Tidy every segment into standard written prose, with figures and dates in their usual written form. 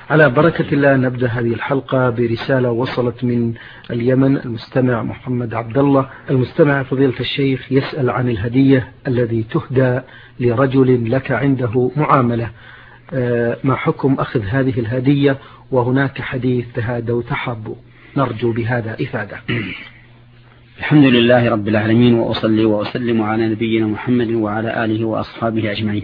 على بركة الله نبدأ هذه الحلقة برسالة وصلت من اليمن. المستمع محمد عبد الله، المستمع فضيلة الشيخ يسأل عن الهدية الذي تهدى لرجل لك عنده معاملة، ما حكم أخذ هذه الهدية وهناك حديث تهادوا تحابوا؟ نرجو بهذا إفادة. الحمد لله رب العالمين، وأصلي وأسلم على نبينا محمد وعلى آله وأصحابه أجمعين.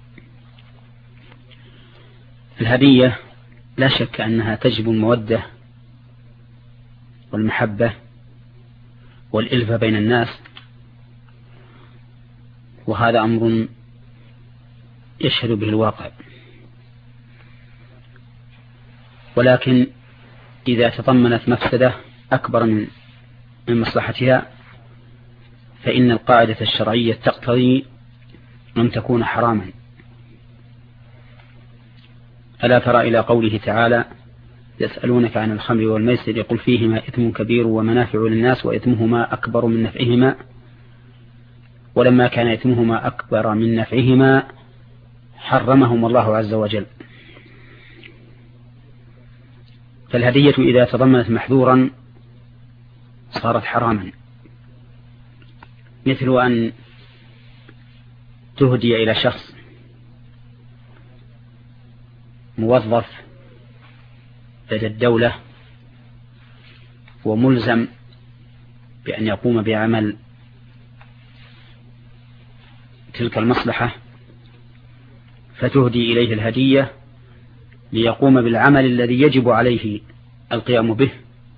الهدية لا شك أنها تجب المودة والمحبة والإلفة بين الناس، وهذا أمر يشهد به الواقع. ولكن إذا تضمنت مفسدة أكبر من مصلحتها فإن القاعدة الشرعية تقتضي أن تكون حراما. ألا ترى إلى قوله تعالى: يسألونك عن الخمر والميسر قل فيهما إثم كبير ومنافع للناس وإثمهما أكبر من نفعهما، ولما كان إثمهما أكبر من نفعهما حرمهم الله عز وجل. فالهدية إذا تضمنت محذورا صارت حراما، مثل أن تهدي إلى شخص موظف لدى الدولة وملزم بأن يقوم بعمل تلك المصلحة، فتهدي إليه الهدية ليقوم بالعمل الذي يجب عليه القيام به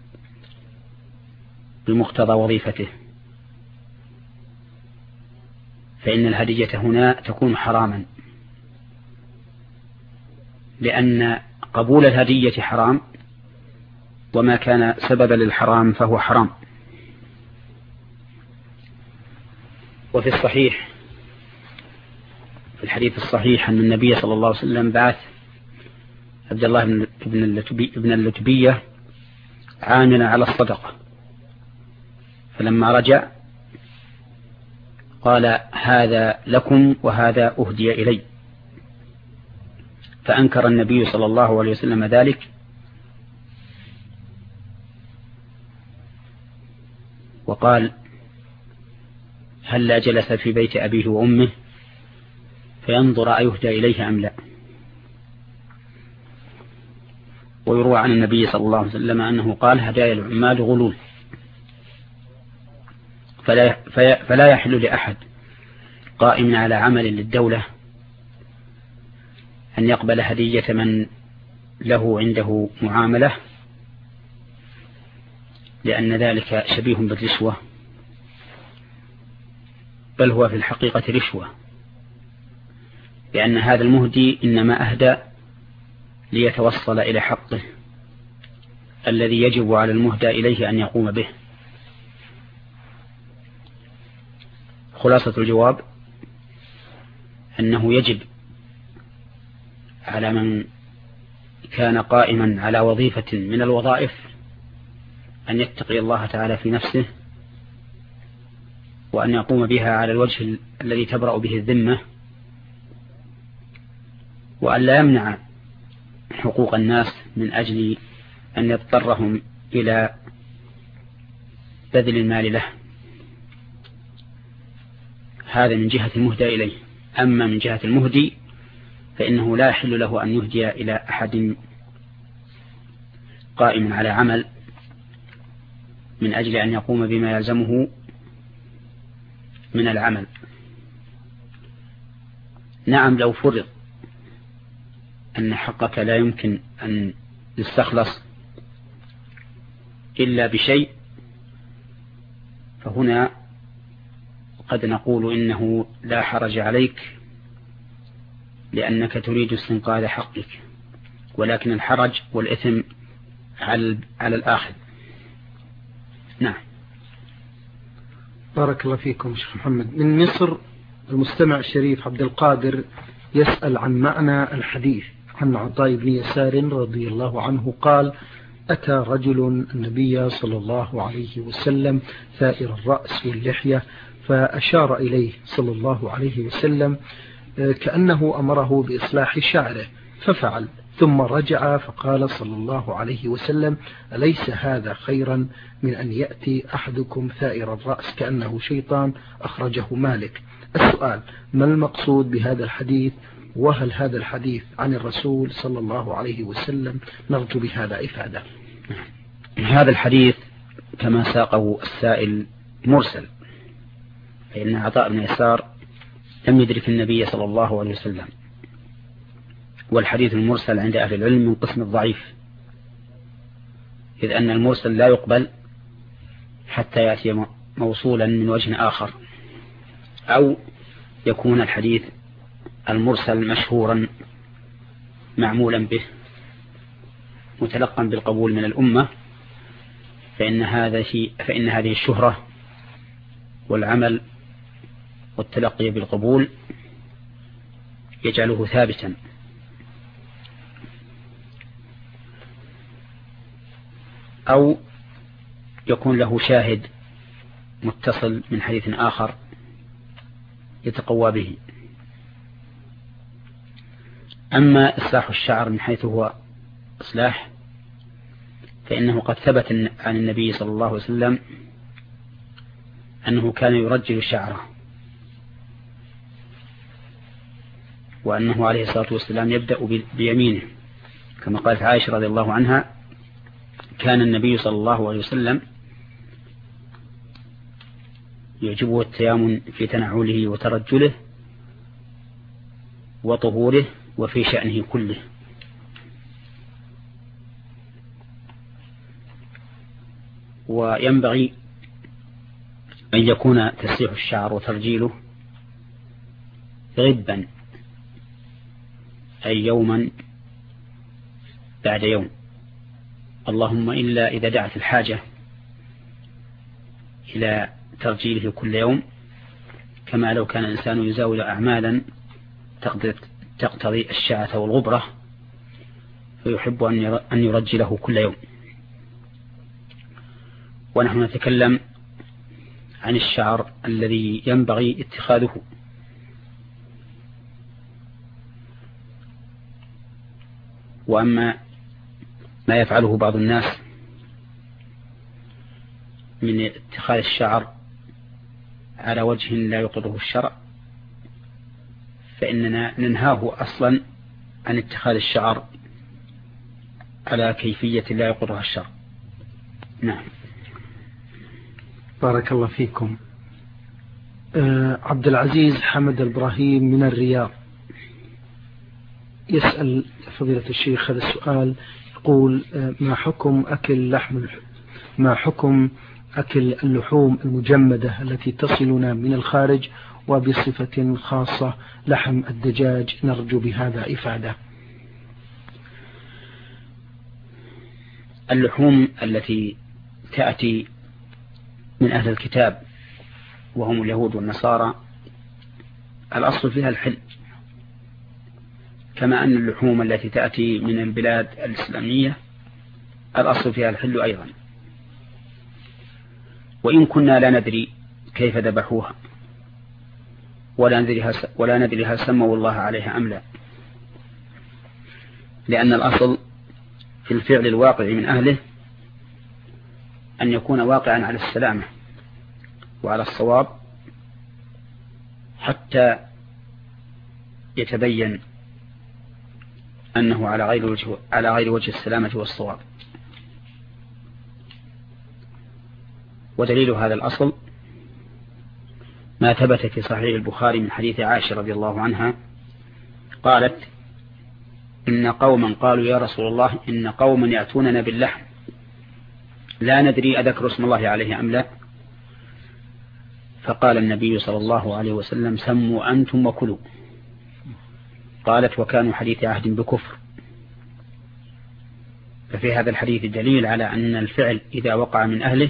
بمقتضى وظيفته، فإن الهدية هنا تكون حراما، لأن قبول الهدية حرام، وما كان سببا للحرام فهو حرام. وفي الصحيح، في الحديث الصحيح، أن النبي صلى الله عليه وسلم بعث عبد الله بن اللتبية عاملا على الصدقة، فلما رجع قال: هذا لكم وهذا أهدي إلي. فأنكر النبي صلى الله عليه وسلم ذلك، وقال: هل جلس في بيت أبيه وأمه فينظر أيهدى إليه أم لا؟ ويروى عن النبي صلى الله عليه وسلم أنه قال: هدايا العمال غلول، فلا يحل لأحد قائم على عمل للدولة أن يقبل هدية من له عنده معاملة، لأن ذلك شبيه بالرشوة، بل هو في الحقيقة رشوة، لأن هذا المهدي إنما أهدى ليتوصل إلى حقه الذي يجب على المهدى إليه أن يقوم به. خلاصة الجواب أنه يجب على من كان قائما على وظيفة من الوظائف أن يتقي الله تعالى في نفسه، وأن يقوم بها على الوجه الذي تبرأ به الذمة، وأن لا يمنع حقوق الناس من أجل أن يضطرهم إلى بذل المال له. هذا من جهة المهدى إليه. أما من جهة المهدي فإنه لا يحل له أن يهدي إلى أحد قائم على عمل من أجل أن يقوم بما يلزمه من العمل. نعم، لو فرض أن حقك لا يمكن أن يستخلص إلا بشيء، فهنا قد نقول إنه لا حرج عليك لأنك تريد استنقاذ حقك، ولكن الحرج والإثم على الآخر. نعم. بارك الله فيكم شيخ محمد. من مصر المستمع الشريف عبد القادر يسأل عن معنى الحديث عن عطاء بن يسار رضي الله عنه قال: أتى رجل النبي صلى الله عليه وسلم ثائر الرأس واللحية، فأشار إليه صلى الله عليه وسلم كأنه أمره بإصلاح شعره، ففعل، ثم رجع فقال صلى الله عليه وسلم: أليس هذا خيرا من أن يأتي أحدكم ثائر الرأس كأنه شيطان؟ أخرجه مالك. السؤال: ما المقصود بهذا الحديث؟ وهل هذا الحديث عن الرسول صلى الله عليه وسلم؟ نرجو بهذا إفادة. هذا الحديث كما ساقه السائل مرسل، فإن عطاء بن يسار لم يدرك النبي صلى الله عليه وسلم، والحديث المرسل عند أهل العلم من قسم الضعيف، إذ أن المرسل لا يقبل حتى يأتي موصولا من وجه آخر، أو يكون الحديث المرسل مشهورا معمولا به متلقا بالقبول من الأمة، فإن هذه الشهرة والعمل والتلقي بالقبول يجعله ثابتا. أو يكون له شاهد متصل من حديث آخر يتقوى به. أما إصلاح الشعر من حيث هو إصلاح، فإنه قد ثبت عن النبي صلى الله عليه وسلم أنه كان يرجل شعره، وأنه عليه الصلاة والسلام يبدأ بيمينه، كما قالت عائشة رضي الله عنها: كان النبي صلى الله عليه وسلم يعجبه التيامن في تنعله وترجله وطهوره وفي شأنه كله. وينبغي أن يكون تسريح الشعر وترجيله غبا، أي يوما بعد يوم، اللهم إلا إذا دعت الحاجة إلى ترجيله كل يوم، كما لو كان الإنسان يزاول أعمالا تقتضي الشعة والغبرة فيحب أن يرجله كل يوم. ونحن نتكلم عن الشعر الذي ينبغي اتخاذه، وأما ما يفعله بعض الناس من اتخاذ الشعر على وجه لا يقره الشرع، فإننا ننهاه أصلا عن اتخاذ الشعر على كيفية لا يقرها الشرع. نعم. بارك الله فيكم. عبد العزيز حمد الإبراهيم من الرياض يسأل فضيلة الشيخ هذا السؤال، يقول: ما حكم أكل اللحوم المجمدة التي تصلنا من الخارج، وبصفة خاصة لحم الدجاج؟ نرجو بهذا إفادة. اللحوم التي تأتي من أهل الكتاب وهم اليهود والنصارى الأصل فيها الحل، كما أن اللحوم التي تأتي من البلاد الإسلامية الأصل فيها الحل أيضا، وإن كنا لا ندري كيف ذبحوها ولا ندري هل سموا الله عليها أم لا، لأن الأصل في الفعل الواقع من أهله أن يكون واقعا على السلامة وعلى الصواب حتى يتبين أنه على غير وجه السلامة والصواب. ودليل هذا الأصل ما ثبت في صحيح البخاري من حديث عائشة رضي الله عنها قالت: إن قوما قالوا يا رسول الله إن قوما يأتوننا باللحم لا ندري أذكر اسم الله عليه أم لا، فقال النبي صلى الله عليه وسلم: سموا أنتم وكلوا. قالت: وكانوا حديث عهد بكفر. ففي هذا الحديث دليل على أن الفعل إذا وقع من أهله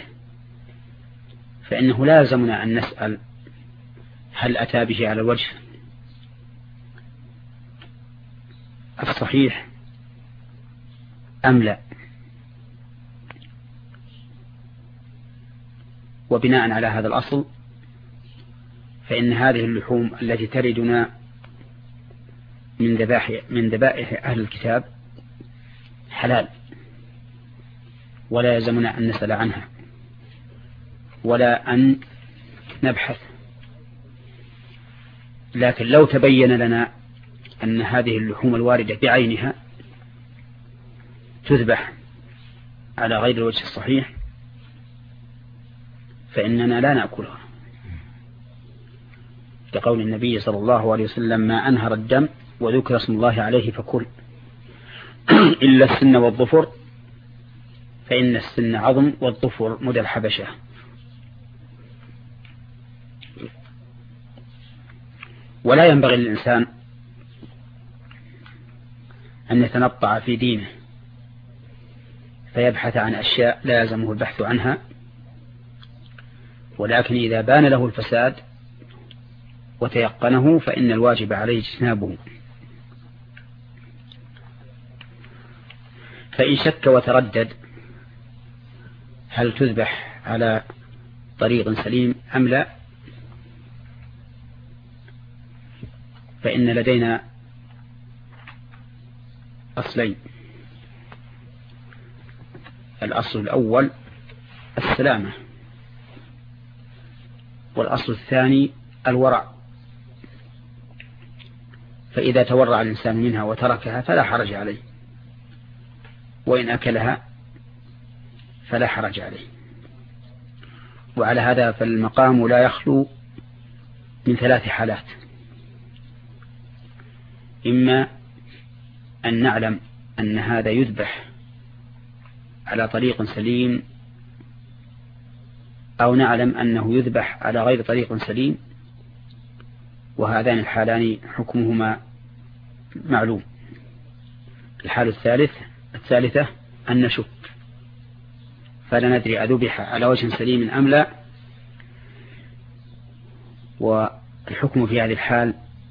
فإنه لازمنا أن نسأل هل أتى به على الوجه الصحيح أم لا. وبناء على هذا الأصل فإن هذه اللحوم التي تردنا من ذبائح أهل الكتاب حلال ولا يلزمنا أن نسأل عنها ولا أن نبحث. لكن لو تبين لنا أن هذه اللحوم الواردة بعينها تذبح على غير الوجه الصحيح فإننا لا نأكلها، لقول النبي صلى الله عليه وسلم: ما أنهر الدم وذكر اسم الله عليه فكل إلا السن والظفر فإن السن عظم والظفر مدى الحبشة. ولا ينبغي للإنسان أن يتنطع في دينه فيبحث عن أشياء لا يلزمه البحث عنها، ولكن إذا بان له الفساد وتيقنه فإن الواجب عليه اجتنابه. فإن شك وتردد هل تذبح على طريق سليم أم لا، فإن لدينا أصلين: الأصل الأول السلامة، والأصل الثاني الورع. فإذا تورع الإنسان منها وتركها فلا حرج عليه، وإن أكلها فلا حرج عليه. وعلى هذا فالمقام لا يخلو من 3 حالات: إما أن نعلم أن هذا يذبح على طريق سليم، أو نعلم أنه يذبح على غير طريق سليم، وهذان الحالان حكمهما معلوم. الحالة الثالثة أن نشك فلا ندري أذبح على وجه سليم أم لا، والحكم في هذه الحال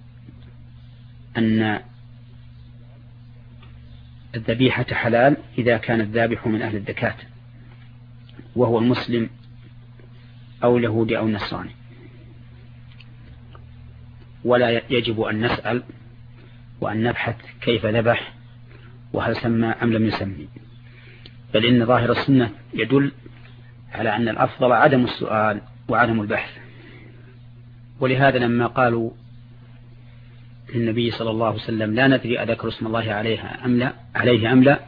أن الذبيحة حلال إذا كان الذابح من أهل الزكاة وهو المسلم أو اليهودي أو النصراني، ولا يجب أن نسأل وأن نبحث كيف ذبح وهل سمى أم لم يسمي، بل إن ظاهر السنة يدل على أن الأفضل عدم السؤال وعدم البحث. ولهذا لما قالوا للنبي صلى الله عليه وسلم: لا ندري أذكر اسم الله عليه أم لا،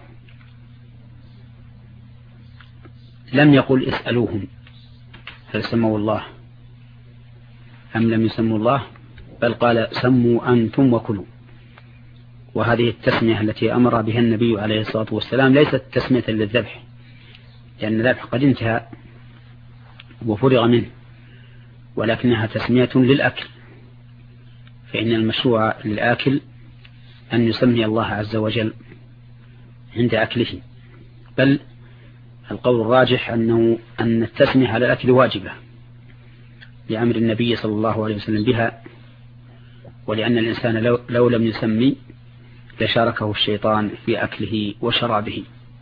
لم يقل اسألوهم هل سموا الله أم لم يسموا الله، بل قال: سموا أنتم وكلوا. وهذه التسمية التي أمر بها النبي عليه الصلاة والسلام ليست تسمية للذبح، لأن الذبح قد انتهى وفرغ منه، ولكنها تسمية للأكل، فإن المشروع للآكل أن يسمي الله عز وجل عند أكله. بل القول الراجح أن التسمية على الأكل واجبة لأمر النبي صلى الله عليه وسلم بها، ولأن الإنسان لو لم يسمي لشاركه الشيطان في أكله وشرابه.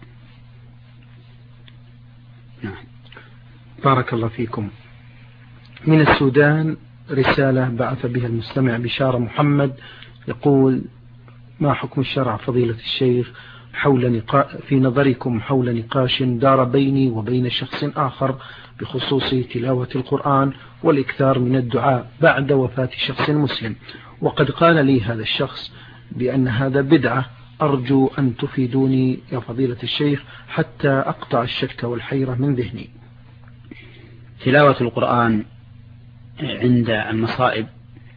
نعم. بارك الله فيكم. من السودان رسالة بعث بها المستمع بشارة محمد، يقول: ما حكم الشرع فضيلة الشيخ في نظركم حول نقاش دار بيني وبين شخص آخر بخصوص تلاوة القرآن والإكثار من الدعاء بعد وفاة شخص مسلم، وقد قال لي هذا الشخص بأن هذا بدعة، أرجو أن تفيدوني يا فضيلة الشيخ حتى أقطع الشك والحيرة من ذهني. تلاوة القرآن عند المصائب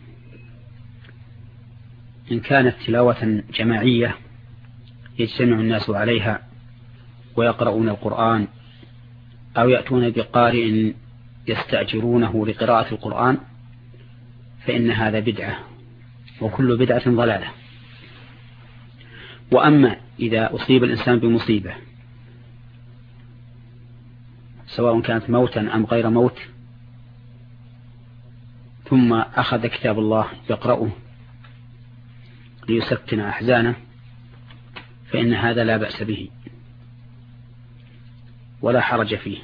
إن كانت تلاوة جماعية يجتمع الناس عليها ويقرؤون القرآن، أو يأتون بقارئ يستأجرونه لقراءة القرآن، فإن هذا بدعة، وكل بدعة ضلالة. وأما إذا أصيب الإنسان بمصيبة سواء كانت موتا أم غير موت، ثم أخذ كتاب الله يقرأه ليسكن أحزانه، فإن هذا لا بأس به ولا حرج فيه.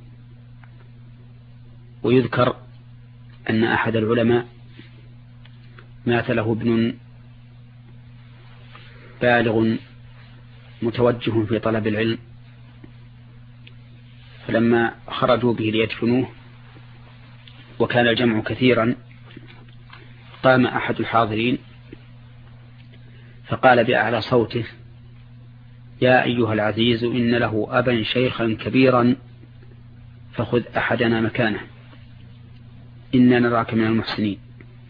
ويذكر أن أحد العلماء مات له ابن بالغ متوجه في طلب العلم، فلما خرجوا به ليدفنوه وكان الجمع كثيرا قام أحد الحاضرين فقال بأعلى صوته: يا أيها العزيز إن له أبا شيخا كبيرا فخذ أحدنا مكانه إنا نراك من المحسنين.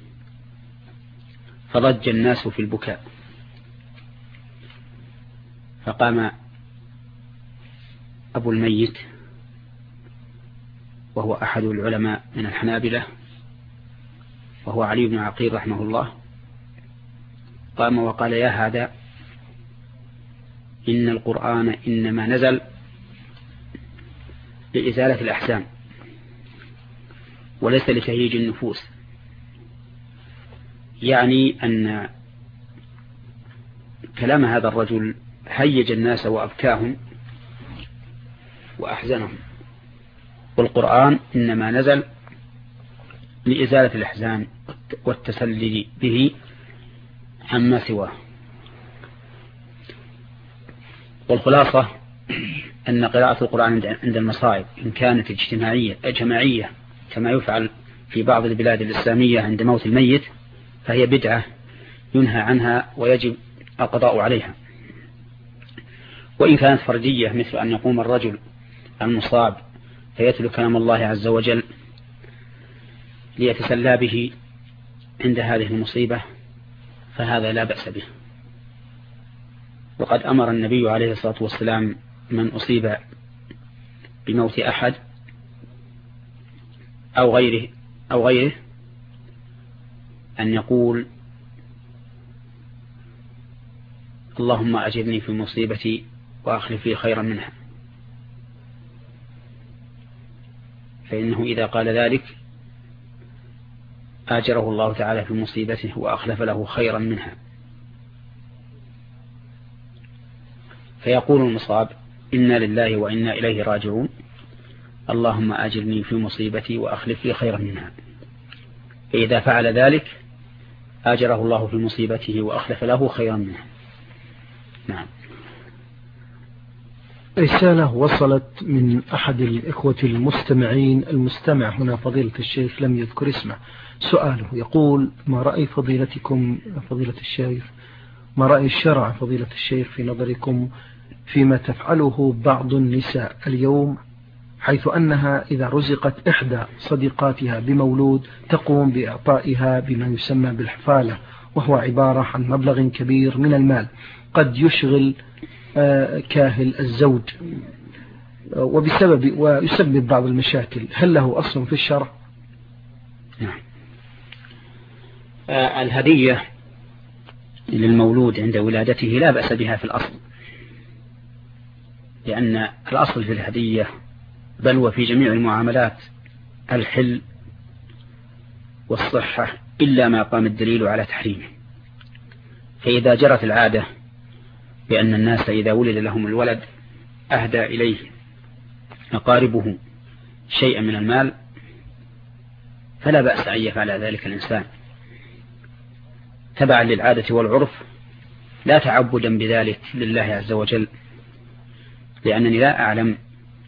فضج الناس في البكاء، فقام أبو الميت وهو أحد العلماء من الحنابلة وهو علي بن عقيل رحمه الله، قام وقال: يا هذا، إن القرآن إنما نزل لإزالة الأحزان وليس لتهييج النفوس، يعني أن كلام هذا الرجل هيج الناس وأبكاهم وأحزنهم، والقرآن إنما نزل لإزالة الأحزان والتسلي به عما سواه. والخلاصة أن قراءة القرآن عند المصائب إن كانت جماعية كما يفعل في بعض البلاد الإسلامية عند موت الميت فهي بدعة ينهى عنها ويجب القضاء عليها، وإن كانت فردية مثل أن يقوم الرجل المصاب فيتلو كلام الله عز وجل ليتسلى به عند هذه المصيبة فهذا لا بأس به. وقد أمر النبي عليه الصلاة والسلام من أصيب بموت أحد أو غيره أن يقول: اللهم أجرني في مصيبتي وأخلف لي خيرا منها، فإنه إذا قال ذلك آجره الله تعالى في مصيبته وأخلف له خيرا منها. فيقول المصاب: إنا لله وإنا إليه راجعون، اللهم أجرني في مصيبتي وأخلف لي خيرا منها. فإذا فعل ذلك آجره الله في مصيبته وأخلف له خيرا منها. نعم. رسالة وصلت من أحد الإخوة المستمعين، المستمع هنا فضيلة الشيخ لم يذكر اسمه. سؤاله يقول: ما رأي فضيلتكم فضيلة الشيخ، ما رأي الشرع فضيلة الشيخ في نظركم فيما تفعله بعض النساء اليوم، حيث أنها إذا رزقت إحدى صديقاتها بمولود تقوم بإعطائها بما يسمى بالحفالة، وهو عبارة عن مبلغ كبير من المال قد يشغل كاهل الزوج ويسبب بعض المشاكل، هل له أصل في الشرع؟ نعم. الهدية للمولود عند ولادته لا بأس بها في الأصل، لأن الأصل في الهدية بل وفي جميع المعاملات الحل والصحة إلا ما قام الدليل على تحريمه. فإذا جرت العادة بأن الناس إذا ولد لهم الولد أهدى إليه أقاربه شيئا من المال فلا بأس أن يفعل ذلك الإنسان تبعا للعادة والعرف لا تعبدا بذلك لله عز وجل، لأنني لا أعلم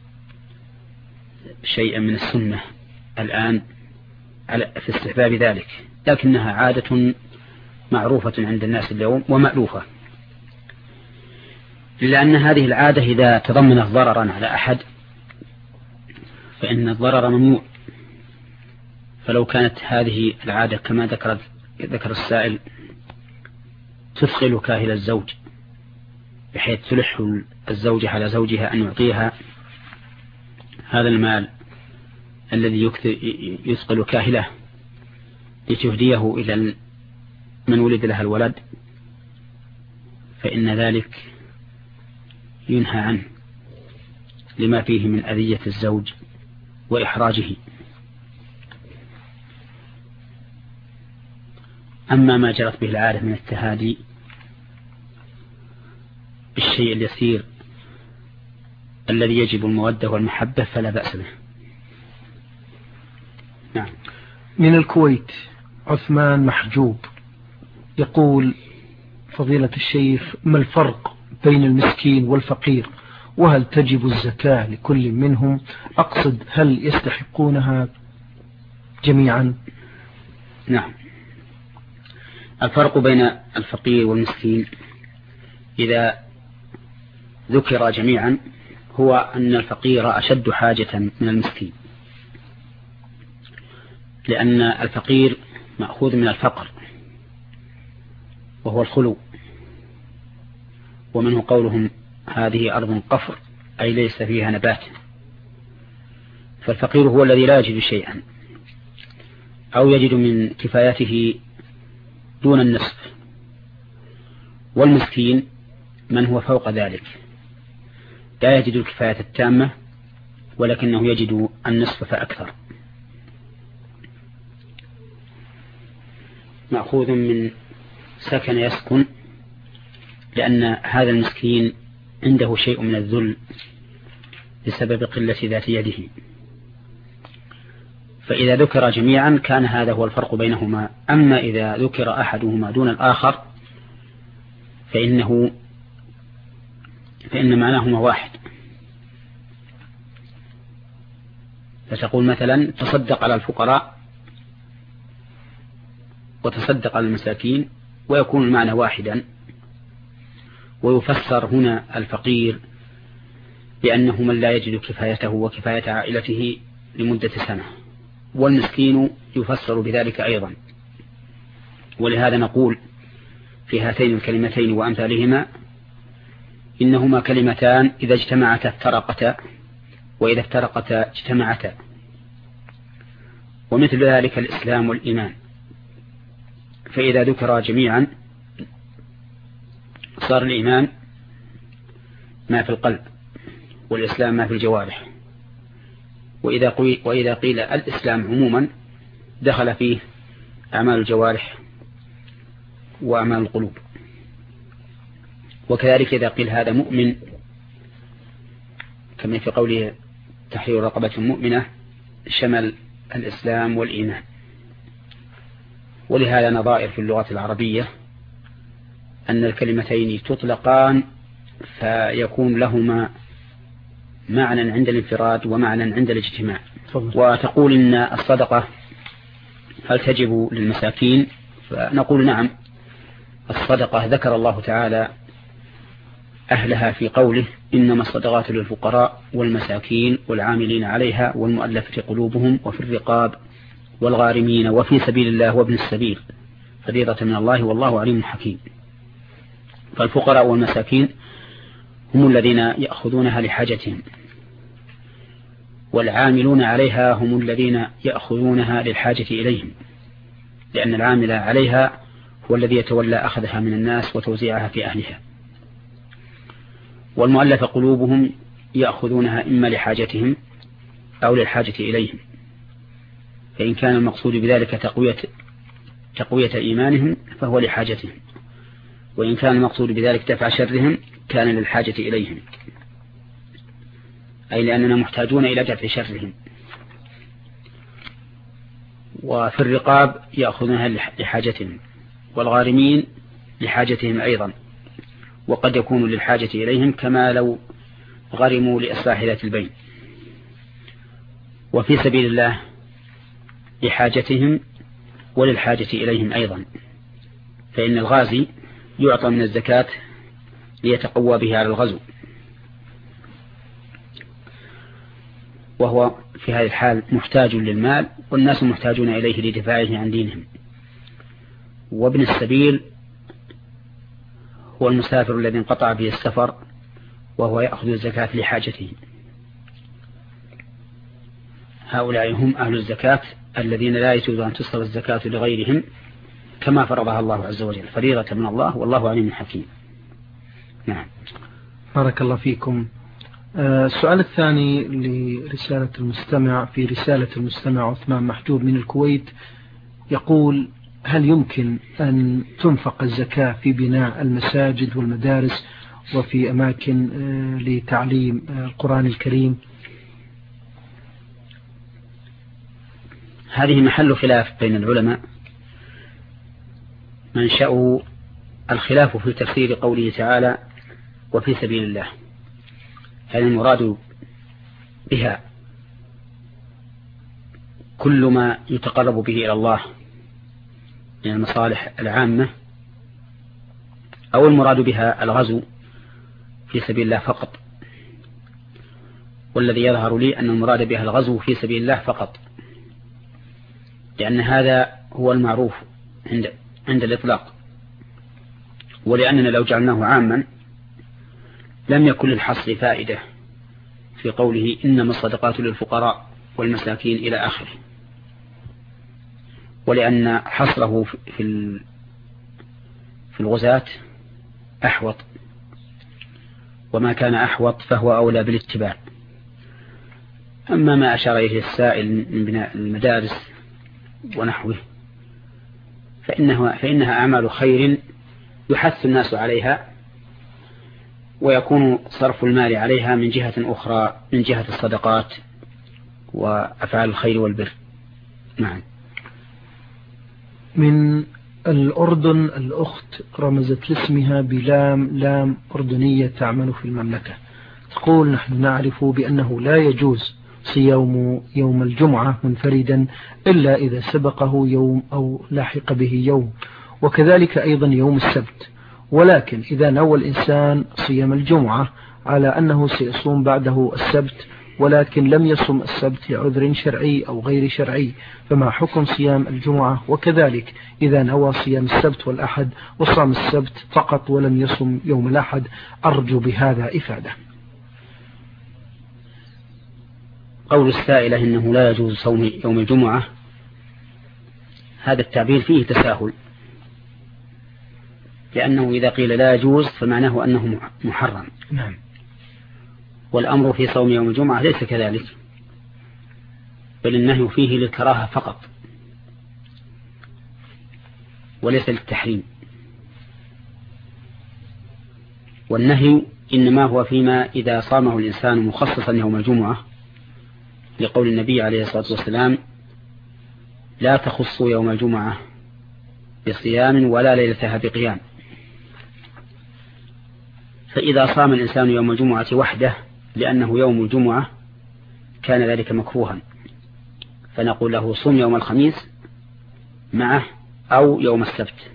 شيئا من السنة الآن في استحباب ذلك، لكنها عادة معروفة عند الناس اليوم ومألوفة، لأن هذه العادة إذا تضمنت ضررا على أحد فإن الضرر ممنوع. فلو كانت هذه العادة كما ذكر السائل تثقل كاهل الزوج بحيث تلح الزوجة على زوجها أن يعطيها هذا المال الذي يثقل كاهله لتهديه إلى من ولد لها الولد، فإن ذلك ينهى عنه لما فيه من أذية الزوج وإحراجه. أما ما جرت به العادة من التهادي بالشيء اليسير الذي يجب المودة والمحبة فلا بأس به. نعم. من الكويت عثمان محجوب يقول: فضيلة الشيخ، ما الفرق بين المسكين والفقير، وهل تجب الزكاة لكل منهم؟ أقصد هل يستحقونها جميعا؟ نعم. الفرق بين الفقير والمسكين إذا ذكر جميعا هو أن الفقير أشد حاجة من المسكين، لأن الفقير مأخوذ من الفقر وهو الخلو، ومنه قولهم هذه أرض قفر أي ليس فيها نبات. فالفقير هو الذي لا يجد شيئا أو يجد من كفايته دون النصف، والمسكين من هو فوق ذلك لا يجد الكفاية التامة ولكنه يجد النصف فأكثر. مأخوذ من سكن يسكن، لأن هذا المسكين عنده شيء من الذل بسبب قلة ذات يده. فإذا ذكر جميعا كان هذا هو الفرق بينهما. أما إذا ذكر أحدهما دون الآخر فإن معناهما واحد. فتقول مثلا تصدق على الفقراء وتصدق على المساكين، ويكون المعنى واحدا. ويفسر هنا الفقير بأنه من لا يجد كفايته وكفاية عائلته لمدة سنة، والمسكين يفسر بذلك أيضا. ولهذا نقول في هاتين الكلمتين وأمثالهما إنهما كلمتان إذا اجتمعتا افترقتا، وإذا افترقتا اجتمعتا. ومثل ذلك الإسلام والإيمان، فإذا ذكر جميعا صار الإيمان ما في القلب والإسلام ما في الجوارح. وإذا قيل الإسلام عموما دخل فيه أعمال الجوارح وأعمال القلوب. وكذلك إذا قيل هذا مؤمن كما في قوله تحرير رقبة مؤمنة شمل الإسلام والإيمان. ولهذا نظائر في اللغة العربية أن الكلمتين تطلقان فيكون لهما معنى عند الانفراد ومعنى عند الاجتماع. وتقول إن الصدقة هل تجب للمساكين؟ فنقول نعم، الصدقة ذكر الله تعالى أهلها في قوله إنما الصدقات للفقراء والمساكين والعاملين عليها والمؤلفة قلوبهم وفي الرقاب والغارمين وفي سبيل الله وابن السبيل فريضة من الله والله عليم حكيم. فالفقراء والمساكين هم الذين يأخذونها لحاجتهم، والعاملون عليها هم الذين يأخذونها للحاجة إليهم، لأن العامل عليها هو الذي يتولى أخذها من الناس وتوزيعها في أهلها. والمؤلف قلوبهم يأخذونها إما لحاجتهم أو للحاجة إليهم، فإن كان المقصود بذلك تقوية إيمانهم فهو لحاجتهم، وإن كان المقصود بذلك دفع شرهم كان للحاجة إليهم، أي لأننا محتاجون إلى دفع شرهم. وفي الرقاب يأخذونها لحاجتهم، والغارمين لحاجتهم أيضا، وقد يكون للحاجة إليهم كما لو غرموا لإصلاح ذات البين. وفي سبيل الله لحاجتهم وللحاجة إليهم أيضا، فإن الغازي يعطى من الزكاة ليتقوى به على الغزو، وهو في هذه الحال محتاج للمال والناس محتاجون إليه لدفاعه عن دينهم. وابن السبيل هو المسافر الذي انقطع به السفر وهو يأخذ الزكاة لحاجته. هؤلاء هم أهل الزكاة الذين لا يجوز أن تصرف الزكاة لغيرهم كما فرضها الله عز وجل فريضة من الله والله عليم حكيم. نعم. بارك الله فيكم. السؤال الثاني لرسالة المستمع، في رسالة المستمع عثمان محجوب من الكويت، يقول: هل يمكن أن تنفق الزكاة في بناء المساجد والمدارس وفي أماكن لتعليم القرآن الكريم؟ هذه محل خلاف بين العلماء، منشأ الخلاف في تفسير قوله تعالى: وفي سبيل الله، هل المراد بها كل ما يتقرب به إلى الله من المصالح العامة، أو المراد بها الغزو في سبيل الله فقط؟ والذي يظهر لي أن المراد بها الغزو في سبيل الله فقط، لأن هذا هو المعروف عند الإطلاق، ولأننا لو جعلناه عاما لم يكن للحصر فائدة في قوله إنما الصدقات للفقراء والمساكين إلى آخره، ولأن حصره في الغزاة أحوط، وما كان أحوط فهو أولى بالاتباع. أما ما أشار إليه السائل من بناء المدارس ونحوه فإنها أعمال خير يحث الناس عليها، ويكون صرف المال عليها من جهة أخرى من جهة الصدقات وأفعال الخير والبر. نعم. من الأردن الأخت رمزت لاسمها بلام لام أردنية تعمل في المملكة، تقول: نحن نعرف بأنه لا يجوز صيام يوم الجمعة منفردا إلا إذا سبقه يوم أو لاحق به يوم، وكذلك أيضا يوم السبت، ولكن إذا نوى الإنسان صيام الجمعة على أنه سيصوم بعده السبت ولكن لم يصم السبت لعذر شرعي أو غير شرعي، فما حكم صيام الجمعة؟ وكذلك إذا نوى صيام السبت والأحد وصام السبت فقط ولم يصم يوم الأحد؟ أرجو بهذا إفادة. قول السائلة إنه لا يجوز صوم يوم الجمعة، هذا التعبير فيه تساهل، لأنه إذا قيل لا يجوز فمعناه أنه محرم. نعم. والأمر في صوم يوم الجمعة ليس كذلك، بل النهي فيه للكراهة فقط وليس للتحريم، والنهي إنما هو فيما إذا صامه الإنسان مخصصا يوم الجمعة، لقول النبي عليه الصلاة والسلام: لا تخصوا يوم الجمعة بصيام ولا ليلتها بقيام. فإذا صام الإنسان يوم الجمعة وحده لأنه يوم الجمعة كان ذلك مكروها، فنقول له: صم يوم الخميس معه أو يوم السبت.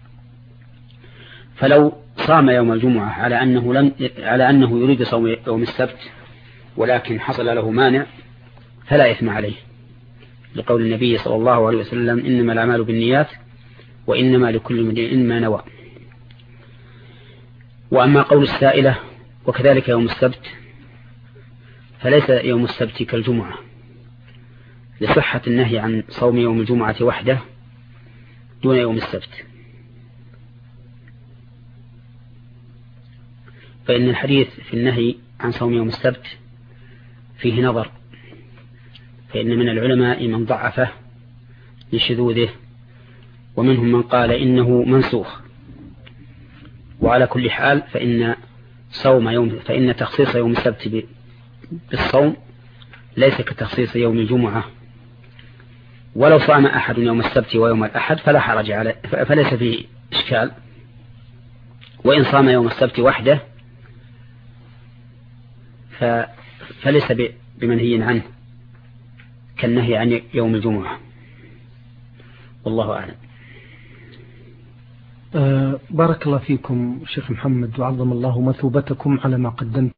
فلو صام يوم الجمعة على أنه يريد صوم يوم السبت ولكن حصل له مانع فلا إثم عليه، لقول النبي صلى الله عليه وسلم: إنما الأعمال بالنيات وإنما لكل امرئ ما نوى. وأما قول السائلة وكذلك يوم السبت، فليس يوم السبت كالجمعة لصحة النهي عن صوم يوم الجمعة وحده دون يوم السبت، فإن الحديث في النهي عن صوم يوم السبت فيه نظر، فإن من العلماء من ضعفه لشذوذه، ومنهم من قال إنه منسوخ. وعلى كل حال فإن تخصيص يوم السبت بالصوم ليس كتخصيص يوم الجمعة، ولو صام أحد يوم السبت ويوم الأحد فلا حرج عليه، فليس فيه إشكال. وإن صام يوم السبت وحده فليس بمنهي عنه كالنهي عن يوم الجمعة، والله أعلم. بارك الله فيكم شيخ محمد، وعظم الله مثوبتكم على ما قدمت